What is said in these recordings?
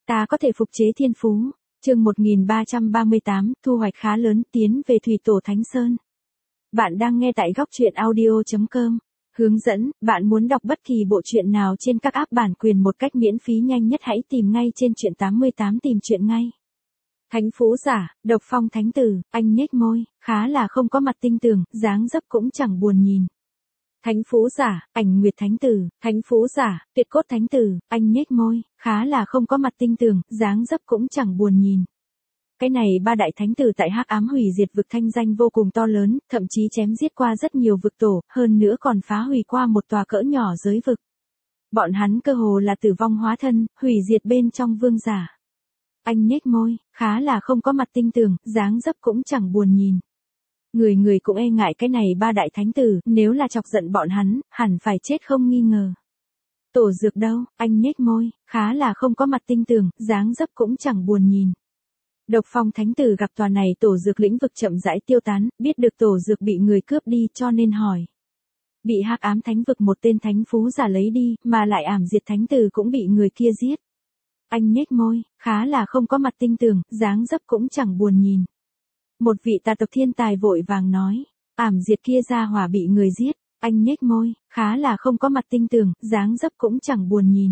Ta có thể phục chế thiên phú. Chương 1338, thu hoạch khá lớn, tiến về Thủy Tổ Thánh Sơn. Bạn đang nghe tại góc truyện audio.com. Hướng dẫn, bạn muốn đọc bất kỳ bộ truyện nào trên các app bản quyền một cách miễn phí nhanh nhất hãy tìm ngay trên truyện 88 tìm truyện ngay. Thánh Phú Giả, Độc Phong Thánh Tử, anh nhếch môi, khá là không có mặt tinh tường, dáng dấp cũng chẳng buồn nhìn. Thánh Phú Giả, Ảnh Nguyệt Thánh Tử, Thánh Phú Giả, Tuyệt Cốt Thánh Tử, anh nhếch môi, khá là không có mặt tinh tường, dáng dấp cũng chẳng buồn nhìn. Cái này ba đại thánh tử tại Hắc Ám Hủy Diệt vực thanh danh vô cùng to lớn, thậm chí chém giết qua rất nhiều vực tổ, hơn nữa còn phá hủy qua một tòa cỡ nhỏ giới vực. Bọn hắn cơ hồ là tử vong hóa thân, hủy diệt bên trong vương giả. Anh nhếch môi, khá là không có mặt tinh tường, dáng dấp cũng chẳng buồn nhìn. Người người cũng e ngại cái này ba đại thánh tử, nếu là chọc giận bọn hắn, hẳn phải chết không nghi ngờ. Tổ Dược đâu, anh nhếch môi, khá là không có mặt tinh tường, dáng dấp cũng chẳng buồn nhìn. Độc Phong Thánh Tử gặp tòa này Tổ Dược lĩnh vực chậm rãi tiêu tán, biết được Tổ Dược bị người cướp đi cho nên hỏi. Bị Hắc Ám Thánh vực một tên thánh phú giả lấy đi, mà lại Ảm Diệt Thánh Tử cũng bị người kia giết. Anh nhếch môi, khá là không có mặt tinh tường, dáng dấp cũng chẳng buồn nhìn. Một vị tà tộc thiên tài vội vàng nói, Ảm Diệt kia ra hỏa bị người giết, anh nhếch môi, khá là không có mặt tinh tường, dáng dấp cũng chẳng buồn nhìn.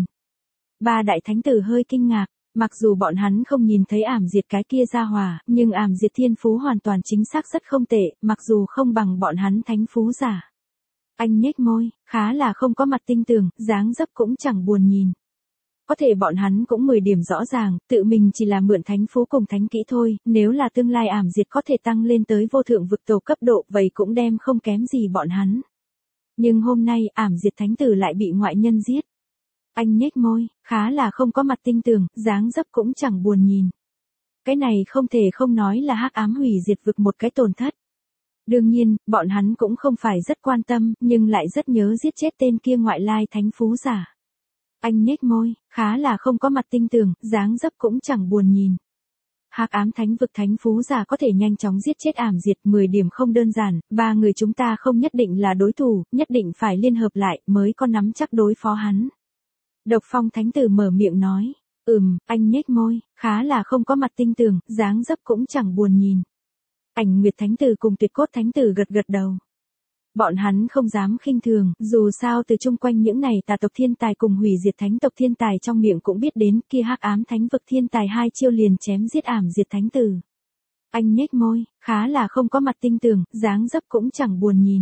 Ba đại thánh tử hơi kinh ngạc, mặc dù bọn hắn không nhìn thấy Ảm Diệt cái kia ra hỏa, nhưng Ảm Diệt thiên phú hoàn toàn chính xác rất không tệ, mặc dù không bằng bọn hắn thánh phú giả. Anh nhếch môi, khá là không có mặt tinh tường, dáng dấp cũng chẳng buồn nhìn. Có thể bọn hắn cũng 10 điểm rõ ràng, tự mình chỉ là mượn thánh phú cùng thánh kỹ thôi, nếu là tương lai Ảm Diệt có thể tăng lên tới vô thượng vực tổ cấp độ, vậy cũng đem không kém gì bọn hắn. Nhưng hôm nay, Ảm Diệt Thánh Tử lại bị ngoại nhân giết. Anh nhếch môi, khá là không có mặt tinh tường, dáng dấp cũng chẳng buồn nhìn. Cái này không thể không nói là Hắc Ám Hủy Diệt vực một cái tổn thất. Đương nhiên, bọn hắn cũng không phải rất quan tâm, nhưng lại rất nhớ giết chết tên kia ngoại lai thánh phú giả. Anh nhếch môi, khá là không có mặt tinh tường, dáng dấp cũng chẳng buồn nhìn. Hắc Ám Thánh vực thánh phú giả có thể nhanh chóng giết chết Ảm Diệt, 10 điểm không đơn giản, ba người chúng ta không nhất định là đối thủ, nhất định phải liên hợp lại mới có nắm chắc đối phó hắn. Độc Phong Thánh Tử mở miệng nói, anh nhếch môi, khá là không có mặt tinh tường, dáng dấp cũng chẳng buồn nhìn. Ảnh Nguyệt Thánh Tử cùng Tuyệt Cốt Thánh Tử gật gật đầu. Bọn hắn không dám khinh thường, dù sao từ chung quanh những này tà tộc thiên tài cùng hủy diệt thánh tộc thiên tài trong miệng cũng biết đến kia Hắc Ám Thánh vực thiên tài 2 chiêu liền chém giết Ảm Diệt Thánh Tử. Anh nhếch môi, khá là không có mặt tinh tường, dáng dấp cũng chẳng buồn nhìn.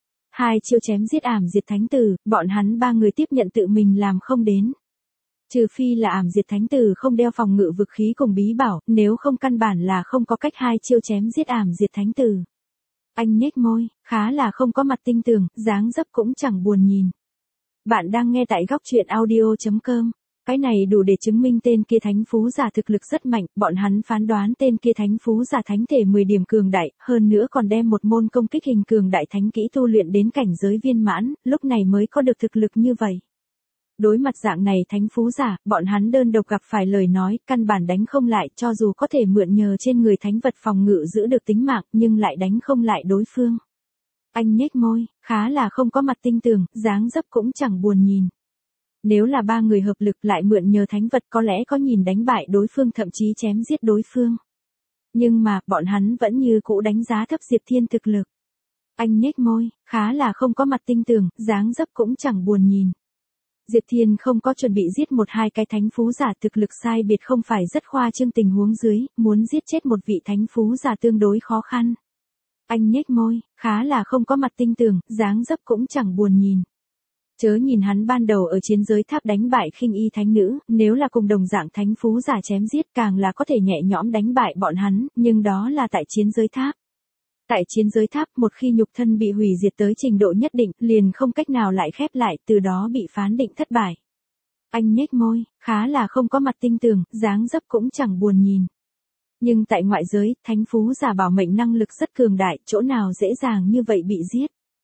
2 chiêu chém giết Ảm Diệt Thánh Tử, bọn hắn ba người tiếp nhận tự mình làm không đến. Trừ phi là Ảm Diệt Thánh Tử không đeo phòng ngự vực khí cùng bí bảo, nếu không căn bản là không có cách 2 chiêu chém giết Ảm Diệt Thánh Tử. Anh nhếch môi, khá là không có mặt tinh tường, dáng dấp cũng chẳng buồn nhìn. Bạn đang nghe tại góc truyện audio.com. Cái này đủ để chứng minh tên kia thánh phú giả thực lực rất mạnh, bọn hắn phán đoán tên kia thánh phú giả thánh thể 10 điểm cường đại, hơn nữa còn đem một môn công kích hình cường đại thánh kỹ tu luyện đến cảnh giới viên mãn, lúc này mới có được thực lực như vậy. Đối mặt dạng này thánh phú giả, bọn hắn đơn độc gặp phải lời nói, căn bản đánh không lại, cho dù có thể mượn nhờ trên người thánh vật phòng ngự giữ được tính mạng, nhưng lại đánh không lại đối phương. Anh nhếch môi, khá là không có mặt tinh tường, dáng dấp cũng chẳng buồn nhìn. Nếu là ba người hợp lực lại mượn nhờ thánh vật có lẽ có nhìn đánh bại đối phương thậm chí chém giết đối phương. Nhưng mà, bọn hắn vẫn như cũ đánh giá thấp Diệp Thiên thực lực. Anh nhếch môi, khá là không có mặt tinh tường, dáng dấp cũng chẳng buồn nhìn. Diệp Thiên không có chuẩn bị giết 1-2 cái thánh phú giả, thực lực sai biệt không phải rất khoa trương tình huống dưới, muốn giết chết một vị thánh phú giả tương đối khó khăn. Anh nhếch môi, khá là không có mặt tinh tường, dáng dấp cũng chẳng buồn nhìn. Chớ nhìn hắn ban đầu ở chiến giới tháp đánh bại khinh y thánh nữ, nếu là cùng đồng dạng thánh phú giả chém giết càng là có thể nhẹ nhõm đánh bại bọn hắn, nhưng đó là tại chiến giới tháp. Tại chiến giới tháp, một khi nhục thân bị hủy diệt tới trình độ nhất định, liền không cách nào lại khép lại, từ đó bị phán định thất bại. Anh nhếch môi, khá là không có mặt tinh tường, dáng dấp cũng chẳng buồn nhìn. Nhưng tại ngoại giới, thánh phú giả bảo mệnh năng lực rất cường đại, chỗ nào dễ dàng như vậy bị giết.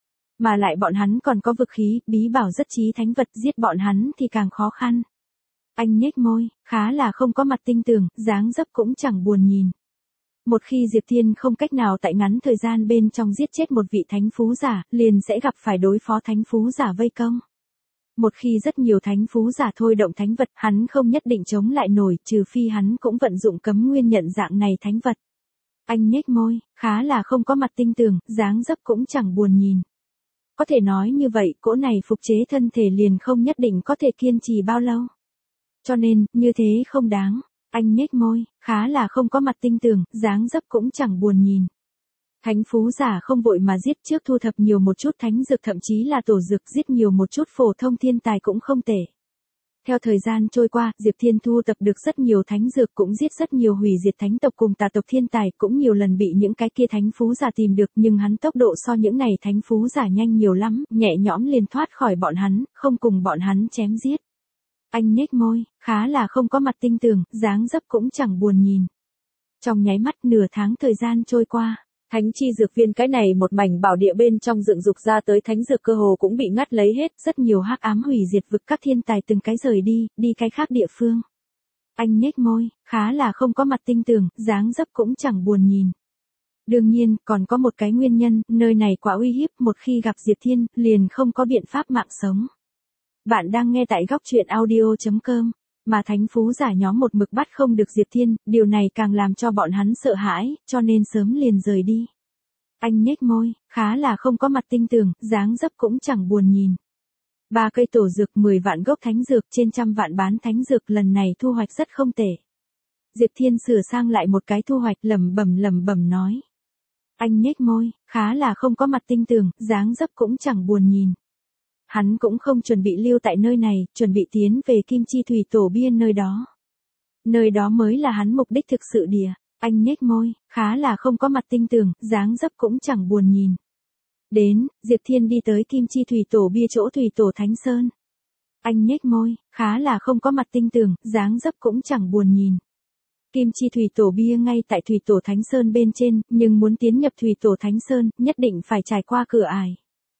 Mà lại bọn hắn còn có vực khí, bí bảo rất chí thánh vật, giết bọn hắn thì càng khó khăn. Anh nhếch môi, khá là không có mặt tinh tường, dáng dấp cũng chẳng buồn nhìn. Một khi Diệp Thiên không cách nào tại ngắn thời gian bên trong giết chết một vị thánh phú giả, liền sẽ gặp phải đối phó thánh phú giả vây công. Một khi rất nhiều thánh phú giả thôi động thánh vật, hắn không nhất định chống lại nổi, trừ phi hắn cũng vận dụng cấm nguyên nhận dạng này thánh vật. Anh nhếch môi, khá là không có mặt tinh tường, dáng dấp cũng chẳng buồn nhìn. Có thể nói như vậy, cỗ này phục chế thân thể liền không nhất định có thể kiên trì bao lâu. Cho nên, như thế không đáng. Anh nhếch môi, khá là không có mặt tinh tường, dáng dấp cũng chẳng buồn nhìn. Thánh phú giả không vội mà giết, trước thu thập nhiều một chút thánh dược, thậm chí là tổ dược, giết nhiều một chút phổ thông thiên tài cũng không tệ. Theo thời gian trôi qua, Diệp Thiên thu tập được rất nhiều thánh dược, cũng giết rất nhiều hủy diệt thánh tộc cùng tà tộc thiên tài, cũng nhiều lần bị những cái kia thánh phú giả tìm được, nhưng hắn tốc độ so những này thánh phú giả nhanh nhiều lắm, nhẹ nhõm liền thoát khỏi bọn hắn, không cùng bọn hắn chém giết. Anh nhếch môi, khá là không có mặt tinh tường, dáng dấp cũng chẳng buồn nhìn. Trong nháy mắt nửa tháng thời gian trôi qua. Thánh chi dược viên, cái này một mảnh bảo địa bên trong dựng dục ra tới thánh dược cơ hồ cũng bị ngắt lấy hết, rất nhiều hắc ám hủy diệt vực các thiên tài từng cái rời đi cái khác địa phương. Anh nhếch môi, khá là không có mặt tinh tường, dáng dấp cũng chẳng buồn nhìn. Đương nhiên, còn có một cái nguyên nhân, nơi này quá uy hiếp, một khi gặp Diệp Thiên, liền không có biện pháp mạng sống. Bạn đang nghe tại góc truyện audio.com. Mà thánh phú giả nhóm một mực bắt không được Diệp Thiên, điều này càng làm cho bọn hắn sợ hãi, cho nên sớm liền rời đi. Anh nhếch môi, khá là không có mặt tinh tường, dáng dấp cũng chẳng buồn nhìn. 3 cây tổ dược, 10 vạn gốc thánh dược, trên trăm vạn bán thánh dược, lần này thu hoạch rất không tệ. Diệp Thiên sửa sang lại một cái thu hoạch, lẩm bẩm nói. Anh nhếch môi, khá là không có mặt tinh tường, dáng dấp cũng chẳng buồn nhìn. Hắn cũng không chuẩn bị lưu tại nơi này, chuẩn bị tiến về Kim Chi Thủy Tổ Bia nơi đó. Nơi đó mới là hắn mục đích thực sự địa. Anh nhếch môi, khá là không có mặt tinh tường, dáng dấp cũng chẳng buồn nhìn. Đến, Diệp Thiên đi tới Kim Chi Thủy Tổ Bia chỗ Thủy Tổ Thánh Sơn. Anh nhếch môi, khá là không có mặt tinh tường, dáng dấp cũng chẳng buồn nhìn. Kim Chi Thủy Tổ Bia ngay tại Thủy Tổ Thánh Sơn bên trên, nhưng muốn tiến nhập Thủy Tổ Thánh Sơn, nhất định phải trải qua cửa ải.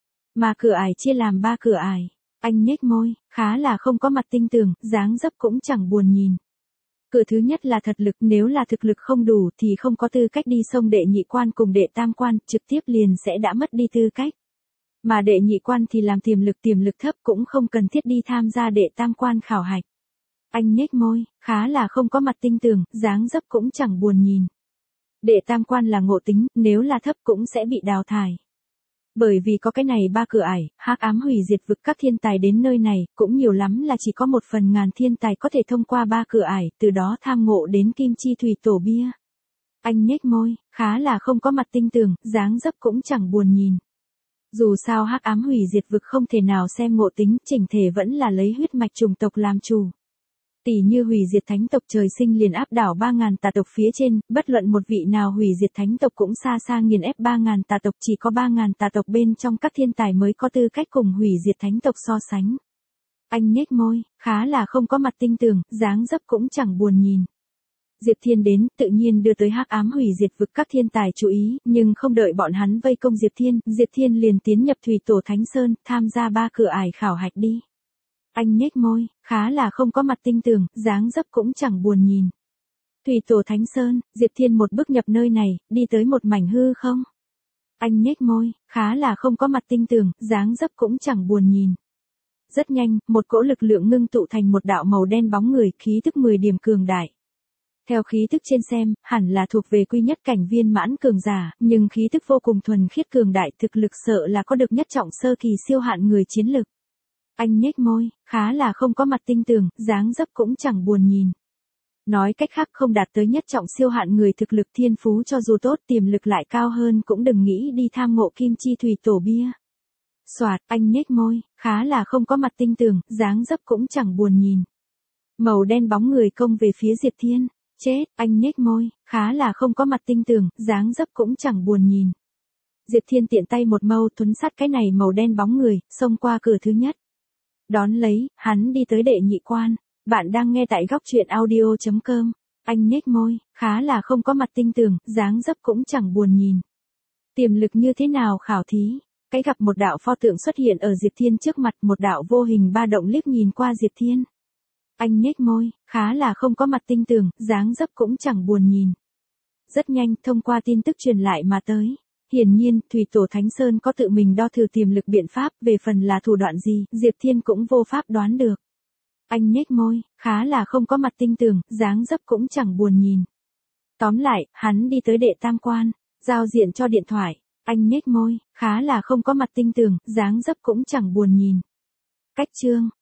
Mà cửa ải chia làm 3 cửa ải. Anh nhếch môi, khá là không có mặt tinh tường, dáng dấp cũng chẳng buồn nhìn. Cửa thứ nhất là thật lực, nếu là thực lực không đủ thì không có tư cách đi xông đệ nhị quan cùng đệ tam quan, trực tiếp liền sẽ đã mất đi tư cách. Mà đệ nhị quan thì làm tiềm lực thấp, cũng không cần thiết đi tham gia đệ tam quan khảo hạch. Anh nhếch môi, khá là không có mặt tinh tường, dáng dấp cũng chẳng buồn nhìn. Đệ tam quan là ngộ tính, nếu là thấp cũng sẽ bị đào thải. Bởi vì có cái này 3 cửa ải, hắc ám hủy diệt vực các thiên tài đến nơi này, cũng nhiều lắm là chỉ có 1/1000 thiên tài có thể thông qua 3 cửa ải, từ đó tham ngộ đến Kim Chi Thủy Tổ Bia. Anh nhếch môi, khá là không có mặt tinh tường, dáng dấp cũng chẳng buồn nhìn. Dù sao hắc ám hủy diệt vực không thể nào xem ngộ tính, chỉnh thể vẫn là lấy huyết mạch chủng tộc làm chủ. Tỷ như hủy diệt thánh tộc trời sinh liền áp đảo 3000 tà tộc phía trên, bất luận một vị nào hủy diệt thánh tộc cũng xa xa nghiền ép 3000 tà tộc, chỉ có 3000 tà tộc bên trong các thiên tài mới có tư cách cùng hủy diệt thánh tộc so sánh. Anh nhếch môi, khá là không có mặt tinh tường, dáng dấp cũng chẳng buồn nhìn. Diệp Thiên đến, tự nhiên đưa tới hắc ám hủy diệt vực các thiên tài chú ý, nhưng không đợi bọn hắn vây công Diệp Thiên liền tiến nhập Thủy Tổ Thánh Sơn, tham gia 3 cửa ải khảo hạch đi. Anh nhếch môi, khá là không có mặt tinh tường, dáng dấp cũng chẳng buồn nhìn. Thủy Tổ Thánh Sơn, Diệp Thiên một bước nhập nơi này, đi tới một mảnh hư không. Anh nhếch môi, khá là không có mặt tinh tường, dáng dấp cũng chẳng buồn nhìn. Rất nhanh, một cỗ lực lượng ngưng tụ thành một đạo màu đen bóng người, khí tức 10 điểm cường đại. Theo khí tức trên xem, hẳn là thuộc về quy nhất cảnh viên mãn cường giả, nhưng khí tức vô cùng thuần khiết cường đại, thực lực sợ là có được nhất trọng sơ kỳ siêu hạn người chiến lực. Anh nhếch môi, khá là không có mặt tinh tường, dáng dấp cũng chẳng buồn nhìn. Nói cách khác, không đạt tới nhất trọng siêu hạn người, thực lực thiên phú cho dù tốt, tiềm lực lại cao hơn cũng đừng nghĩ đi tham ngộ Kim Chi Thủy Tổ Bia. Soạt, anh nhếch môi, khá là không có mặt tinh tường, dáng dấp cũng chẳng buồn nhìn. Màu đen bóng người công về phía Diệp Thiên. Chết, anh nhếch môi, khá là không có mặt tinh tường, dáng dấp cũng chẳng buồn nhìn. Diệp Thiên tiện tay một mâu thuấn sát cái này màu đen bóng người, xông qua cửa thứ nhất. Đón lấy, hắn đi tới đệ nhị quan. Bạn đang nghe tại góc truyện audio.com. Anh nhếch môi, khá là không có mặt tinh tường, dáng dấp cũng chẳng buồn nhìn. Tiềm lực như thế nào khảo thí? Cái gặp một đạo pho tượng xuất hiện ở Diệp Thiên trước mặt, một đạo vô hình ba động liếc nhìn qua Diệp Thiên. Anh nhếch môi, khá là không có mặt tinh tường, dáng dấp cũng chẳng buồn nhìn. Rất nhanh, thông qua tin tức truyền lại mà tới. Hiển nhiên, Thủy Tổ Thánh Sơn có tự mình đo thử tiềm lực biện pháp, về phần là thủ đoạn gì, Diệp Thiên cũng vô pháp đoán được. Anh nhếch môi, khá là không có mặt tinh tường, dáng dấp cũng chẳng buồn nhìn. Tóm lại, hắn đi tới đệ tam quan, giao diện cho điện thoại. Anh nhếch môi, khá là không có mặt tinh tường, dáng dấp cũng chẳng buồn nhìn. Cách chương.